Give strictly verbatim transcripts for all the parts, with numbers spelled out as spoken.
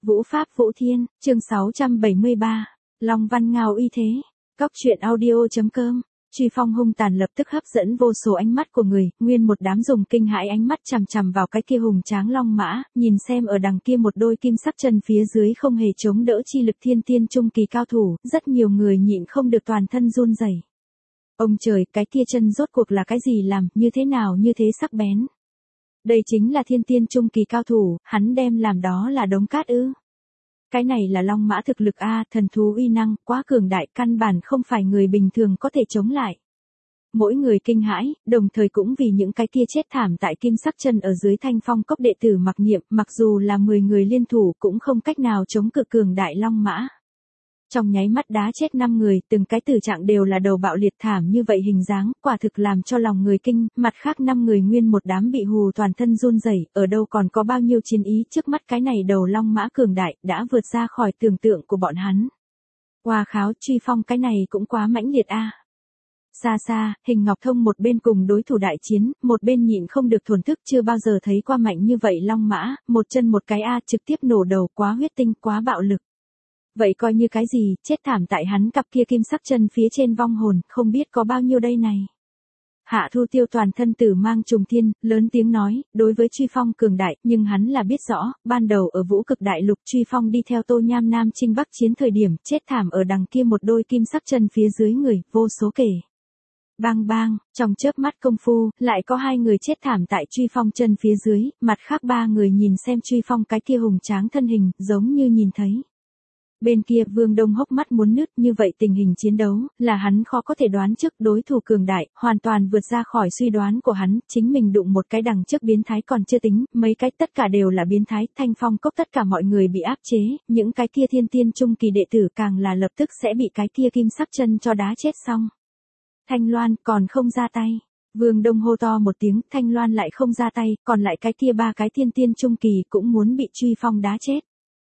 Vũ Pháp Vũ Thiên, chương sáu trăm bảy mươi ba, Long Văn Ngao uy thế. Cóc truyện audio.com. Truy phong hung tàn lập tức hấp dẫn vô số ánh mắt của người, nguyên một đám dùng kinh hãi ánh mắt chằm chằm vào cái kia hùng tráng long mã, nhìn xem ở đằng kia một đôi kim sắc chân phía dưới không hề chống đỡ chi lực thiên tiên trung kỳ cao thủ, rất nhiều người nhịn không được toàn thân run rẩy. Ông trời, cái kia chân rốt cuộc là cái gì làm, như thế nào như thế sắc bén. Đây chính là thiên tiên trung kỳ cao thủ, hắn đem làm đó là đống cát ư. Cái này là long mã thực lực a, thần thú uy năng, quá cường đại, căn bản không phải người bình thường có thể chống lại. Mỗi người kinh hãi, đồng thời cũng vì những cái kia chết thảm tại kim sắc chân ở dưới Thanh Phong cốc đệ tử mặc niệm, mặc dù là mười người liên thủ cũng không cách nào chống cự cường đại long mã. Trong nháy mắt đá chết năm người, từng cái tử trạng đều là đầu bạo liệt thảm như vậy hình dáng, quả thực làm cho lòng người kinh, mặt khác năm người nguyên một đám bị hù toàn thân run rẩy, ở đâu còn có bao nhiêu chiến ý, trước mắt cái này đầu long mã cường đại, đã vượt ra khỏi tưởng tượng của bọn hắn. Hoa kháo, truy phong cái này cũng quá mãnh liệt a. Xa xa, Hình Ngọc Thông một bên cùng đối thủ đại chiến, một bên nhịn không được thổn thức, chưa bao giờ thấy qua mạnh như vậy long mã, một chân một cái a, trực tiếp nổ đầu, quá huyết tinh, quá bạo lực. Vậy coi như cái gì, chết thảm tại hắn cặp kia kim sắc chân phía trên vong hồn, không biết có bao nhiêu đây này. Hạ Thu Tiêu toàn thân tử mang trùng thiên, lớn tiếng nói, đối với Truy Phong cường đại, nhưng hắn là biết rõ, ban đầu ở Vũ Cực Đại Lục Truy Phong đi theo Tô Nham Nam chinh bắc chiến thời điểm, chết thảm ở đằng kia một đôi kim sắc chân phía dưới người, vô số kể. Bang bang, trong chớp mắt công phu, lại có hai người chết thảm tại Truy Phong chân phía dưới, mặt khác ba người nhìn xem Truy Phong cái kia hùng tráng thân hình, giống như nhìn thấy. Bên kia Vương Đông hốc mắt muốn nứt, như vậy tình hình chiến đấu, là hắn khó có thể đoán trước, đối thủ cường đại, hoàn toàn vượt ra khỏi suy đoán của hắn, chính mình đụng một cái đằng trước biến thái còn chưa tính, mấy cái tất cả đều là biến thái, Thanh Phong cốc tất cả mọi người bị áp chế, những cái kia thiên tiên trung kỳ đệ tử càng là lập tức sẽ bị cái kia kim sắc chân cho đá chết xong. Thanh Loan còn không ra tay. Vương Đông hô to một tiếng, Thanh Loan lại không ra tay, còn lại cái kia ba cái thiên tiên trung kỳ cũng muốn bị Truy Phong đá chết.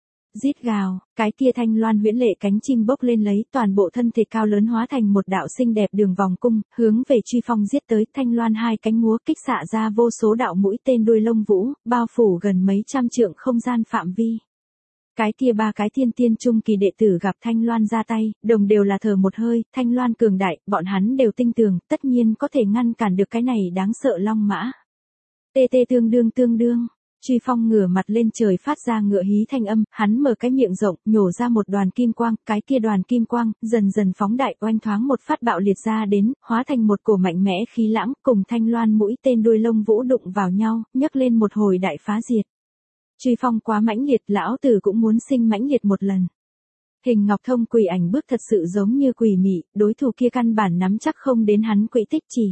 Rít gào, cái kia Thanh Loan huyễn lệ cánh chim bốc lên lấy, toàn bộ thân thể cao lớn hóa thành một đạo xinh đẹp đường vòng cung, hướng về Truy Phong giết tới. Thanh Loan hai cánh múa kích xạ ra vô số đạo mũi tên đuôi lông vũ, bao phủ gần mấy trăm trượng không gian phạm vi. Cái kia ba cái thiên tiên trung kỳ đệ tử gặp Thanh Loan ra tay, đồng đều là thở một hơi, Thanh Loan cường đại, bọn hắn đều tin tưởng, tất nhiên có thể ngăn cản được cái này đáng sợ long mã. Tê tê tương đương tương đương. Truy Phong ngửa mặt lên trời phát ra ngựa hí thanh âm, hắn mở cái miệng rộng, nhổ ra một đoàn kim quang, cái kia đoàn kim quang, dần dần phóng đại oanh thoáng một phát bạo liệt ra đến, hóa thành một cổ mạnh mẽ khí lãng, cùng Thanh Loan mũi tên đuôi lông vũ đụng vào nhau, nhấc lên một hồi đại phá diệt. Truy Phong quá mãnh liệt, lão tử cũng muốn sinh mãnh liệt một lần. Hình Ngọc Thông quỷ ảnh bước thật sự giống như quỷ mị, đối thủ kia căn bản nắm chắc không đến hắn quỹ tích chỉ.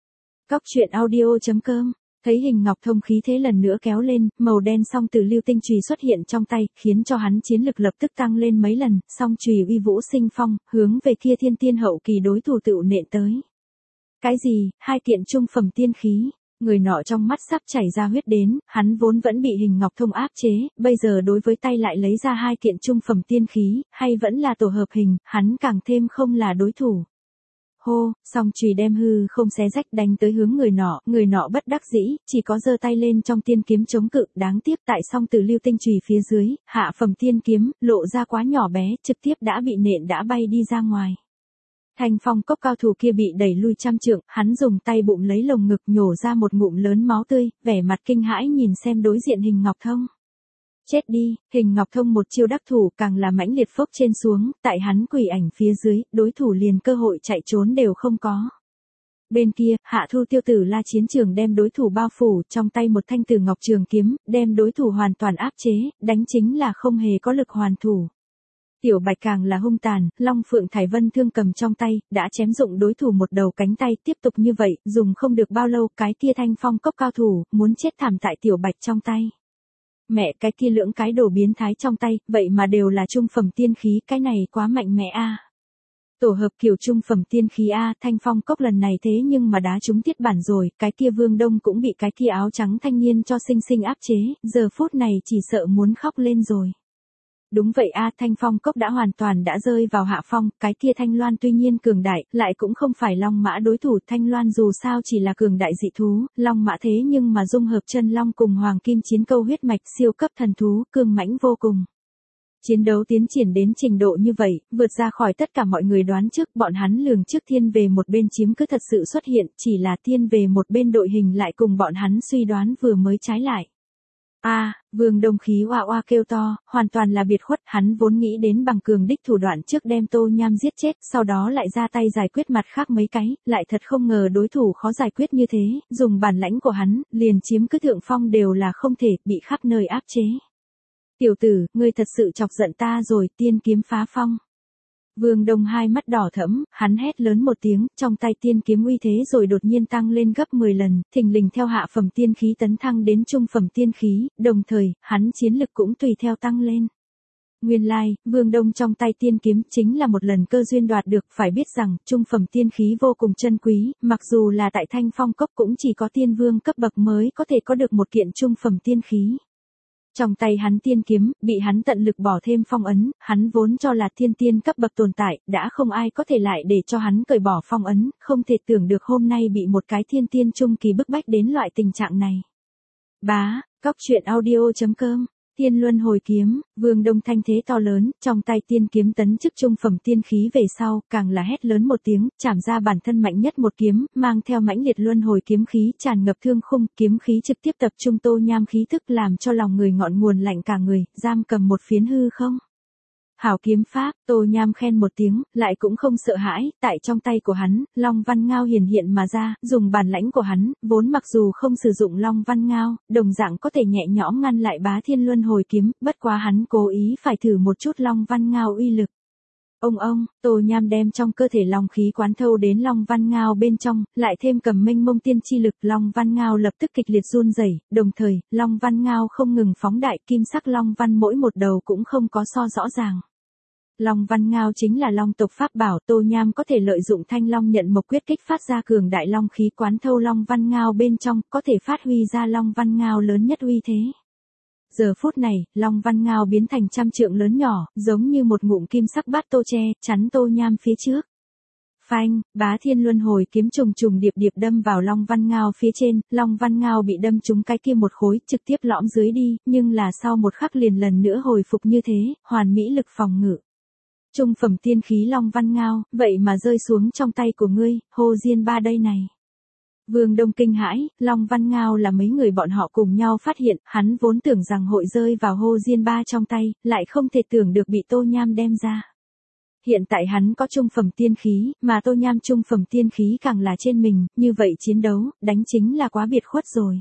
Cóc truyện audio.com. Thấy Hình Ngọc Thông khí thế lần nữa kéo lên, màu đen song tử lưu tinh chùy xuất hiện trong tay, khiến cho hắn chiến lực lập tức tăng lên mấy lần, song chùy uy vũ sinh phong, hướng về kia thiên tiên hậu kỳ đối thủ tựu nện tới. Cái gì, hai kiện trung phẩm tiên khí, người nọ trong mắt sắp chảy ra huyết đến, hắn vốn vẫn bị Hình Ngọc Thông áp chế, bây giờ đối với tay lại lấy ra hai kiện trung phẩm tiên khí, hay vẫn là tổ hợp hình, hắn càng thêm không là đối thủ. Hô, song chùy đem hư không xé rách đánh tới hướng người nọ, người nọ bất đắc dĩ, chỉ có giơ tay lên trong tiên kiếm chống cự, đáng tiếc tại song tử lưu tinh chùy phía dưới, hạ phẩm tiên kiếm, lộ ra quá nhỏ bé, trực tiếp đã bị nện đã bay đi ra ngoài. Thanh Phong cốc cao thủ kia bị đẩy lui trăm trượng, hắn dùng tay bụng lấy lồng ngực nhổ ra một ngụm lớn máu tươi, vẻ mặt kinh hãi nhìn xem đối diện Hình Ngọc Thông. Chết đi, Hình Ngọc Thông một chiêu đắc thủ càng là mãnh liệt phốc trên xuống, tại hắn quỷ ảnh phía dưới, đối thủ liền cơ hội chạy trốn đều không có. Bên kia, Hạ Thu Tiêu tử la chiến trường đem đối thủ bao phủ, trong tay một thanh tử ngọc trường kiếm, đem đối thủ hoàn toàn áp chế, đánh chính là không hề có lực hoàn thủ. Tiểu Bạch càng là hung tàn, Long Phượng Thải Vân thương cầm trong tay, đã chém dụng đối thủ một đầu cánh tay, tiếp tục như vậy, dùng không được bao lâu, cái kia Thanh Phong cốc cao thủ, muốn chết thảm tại Tiểu Bạch trong tay. Mẹ, cái kia lưỡng cái đồ biến thái trong tay, vậy mà đều là trung phẩm tiên khí, cái này quá mạnh mẽ a. Tổ hợp kiểu trung phẩm tiên khí a, Thanh Phong cốc lần này thế nhưng mà đá trúng tiết bản rồi, cái kia Vương Đông cũng bị cái kia áo trắng thanh niên cho sinh sinh áp chế, giờ phút này chỉ sợ muốn khóc lên rồi. Đúng vậy a, Thanh Phong cốc đã hoàn toàn đã rơi vào hạ phong, cái kia Thanh Loan tuy nhiên cường đại, lại cũng không phải long mã đối thủ, Thanh Loan dù sao chỉ là cường đại dị thú, long mã thế nhưng mà dung hợp chân long cùng hoàng kim chiến câu huyết mạch siêu cấp thần thú, cường mãnh vô cùng. Chiến đấu tiến triển đến trình độ như vậy, vượt ra khỏi tất cả mọi người đoán trước, bọn hắn lường trước thiên về một bên chiếm cứ thật sự xuất hiện, chỉ là thiên về một bên đội hình lại cùng bọn hắn suy đoán vừa mới trái lại. A, à, Vương Đông khí oa oa kêu to, hoàn toàn là biệt khuất, hắn vốn nghĩ đến bằng cường đích thủ đoạn trước đem Tô Nham giết chết, sau đó lại ra tay giải quyết mặt khác mấy cái, lại thật không ngờ đối thủ khó giải quyết như thế, dùng bản lãnh của hắn, liền chiếm cứ thượng phong đều là không thể, bị khắp nơi áp chế. Tiểu tử, ngươi thật sự chọc giận ta rồi, tiên kiếm phá phong. Vương Đông hai mắt đỏ thẫm, hắn hét lớn một tiếng, trong tay tiên kiếm uy thế rồi đột nhiên tăng lên gấp mười lần, thình lình theo hạ phẩm tiên khí tấn thăng đến trung phẩm tiên khí, đồng thời, hắn chiến lực cũng tùy theo tăng lên. Nguyên lai, Vương Đông trong tay tiên kiếm chính là một lần cơ duyên đoạt được, phải biết rằng, trung phẩm tiên khí vô cùng chân quý, mặc dù là tại Thanh Phong Cốc cũng chỉ có tiên vương cấp bậc mới có thể có được một kiện trung phẩm tiên khí. Trong tay hắn tiên kiếm, bị hắn tận lực bỏ thêm phong ấn, hắn vốn cho là thiên tiên cấp bậc tồn tại, đã không ai có thể lại để cho hắn cởi bỏ phong ấn, không thể tưởng được hôm nay bị một cái thiên tiên trung kỳ bức bách đến loại tình trạng này. Bá, cóc truyện audio chấm com Tiên Luân Hồi Kiếm, Vương Đông thanh thế to lớn, trong tay tiên kiếm tấn chức trung phẩm tiên khí về sau, càng là hét lớn một tiếng, chảm ra bản thân mạnh nhất một kiếm, mang theo mãnh liệt luân hồi kiếm khí tràn ngập thương khung, kiếm khí trực tiếp tập trung Tô Nham khí thức làm cho lòng người ngọn nguồn lạnh cả người, giam cầm một phiến hư không. Hảo kiếm pháp, Tô Nham khen một tiếng, lại cũng không sợ hãi, tại trong tay của hắn, Long Văn Ngao hiển hiện mà ra, dùng bản lãnh của hắn, vốn mặc dù không sử dụng Long Văn Ngao, đồng dạng có thể nhẹ nhõm ngăn lại Bá Thiên Luân Hồi Kiếm, bất quá hắn cố ý phải thử một chút Long Văn Ngao uy lực. Ông ông, Tô Nham đem trong cơ thể long khí quán thâu đến Long Văn Ngao bên trong, lại thêm cầm mênh mông tiên chi lực, Long Văn Ngao lập tức kịch liệt run rẩy, đồng thời, Long Văn Ngao không ngừng phóng đại, kim sắc Long Văn mỗi một đầu cũng không có so rõ ràng. Long Văn Ngao chính là long tộc pháp bảo, Tô Nham có thể lợi dụng Thanh Long nhận mộc quyết kích phát ra cường đại long khí quán thâu Long Văn Ngao bên trong, có thể phát huy ra Long Văn Ngao lớn nhất uy thế. Giờ phút này, Long Văn Ngao biến thành trăm trượng lớn nhỏ, giống như một ngụm kim sắc bát tô tre, chắn Tô Nham phía trước. Phanh, Bá Thiên Luân Hồi Kiếm trùng trùng điệp điệp đâm vào Long Văn Ngao phía trên, Long Văn Ngao bị đâm trúng cái kia một khối, trực tiếp lõm dưới đi, nhưng là sau một khắc liền lần nữa hồi phục như thế, hoàn mỹ lực phòng ngự. Trung phẩm tiên khí Long Văn Ngao, vậy mà rơi xuống trong tay của ngươi, Hồ Diên Ba đây này. Vương Đông kinh hãi, Long Văn Ngao là mấy người bọn họ cùng nhau phát hiện, hắn vốn tưởng rằng hội rơi vào Hồ Diên Ba trong tay, lại không thể tưởng được bị Tô Nham đem ra. Hiện tại hắn có trung phẩm tiên khí, mà Tô Nham trung phẩm tiên khí càng là trên mình, như vậy chiến đấu, đánh chính là quá biệt khuất rồi.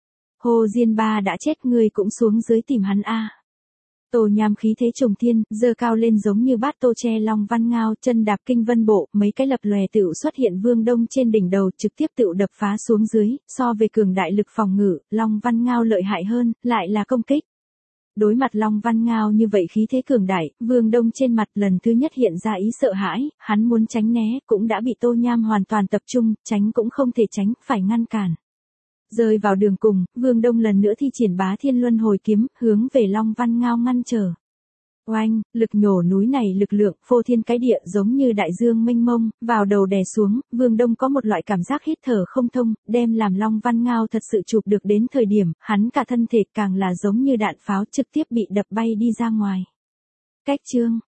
Hồ Diên Ba đã chết, ngươi cũng xuống dưới tìm hắn a. Tô Nham khí thế trùng thiên, giơ cao lên giống như bát tô che Long Văn Ngao, chân đạp kinh vân bộ, mấy cái lập lòe tựu xuất hiện Vương Đông trên đỉnh đầu, trực tiếp tựu đập phá xuống dưới, so về cường đại lực phòng ngự, Long Văn Ngao lợi hại hơn, lại là công kích. Đối mặt Long Văn Ngao như vậy khí thế cường đại, Vương Đông trên mặt lần thứ nhất hiện ra ý sợ hãi, hắn muốn tránh né, cũng đã bị Tô Nham hoàn toàn tập trung, tránh cũng không thể tránh, phải ngăn cản. Rơi vào đường cùng, Vương Đông lần nữa thi triển Bá Thiên Luân Hồi Kiếm, hướng về Long Văn Ngao ngăn trở. Oanh, lực nhổ núi này lực lượng, phô thiên cái địa giống như đại dương mênh mông, vào đầu đè xuống, Vương Đông có một loại cảm giác hít thở không thông, đem làm Long Văn Ngao thật sự chụp được đến thời điểm, hắn cả thân thể càng là giống như đạn pháo trực tiếp bị đập bay đi ra ngoài. Cách chương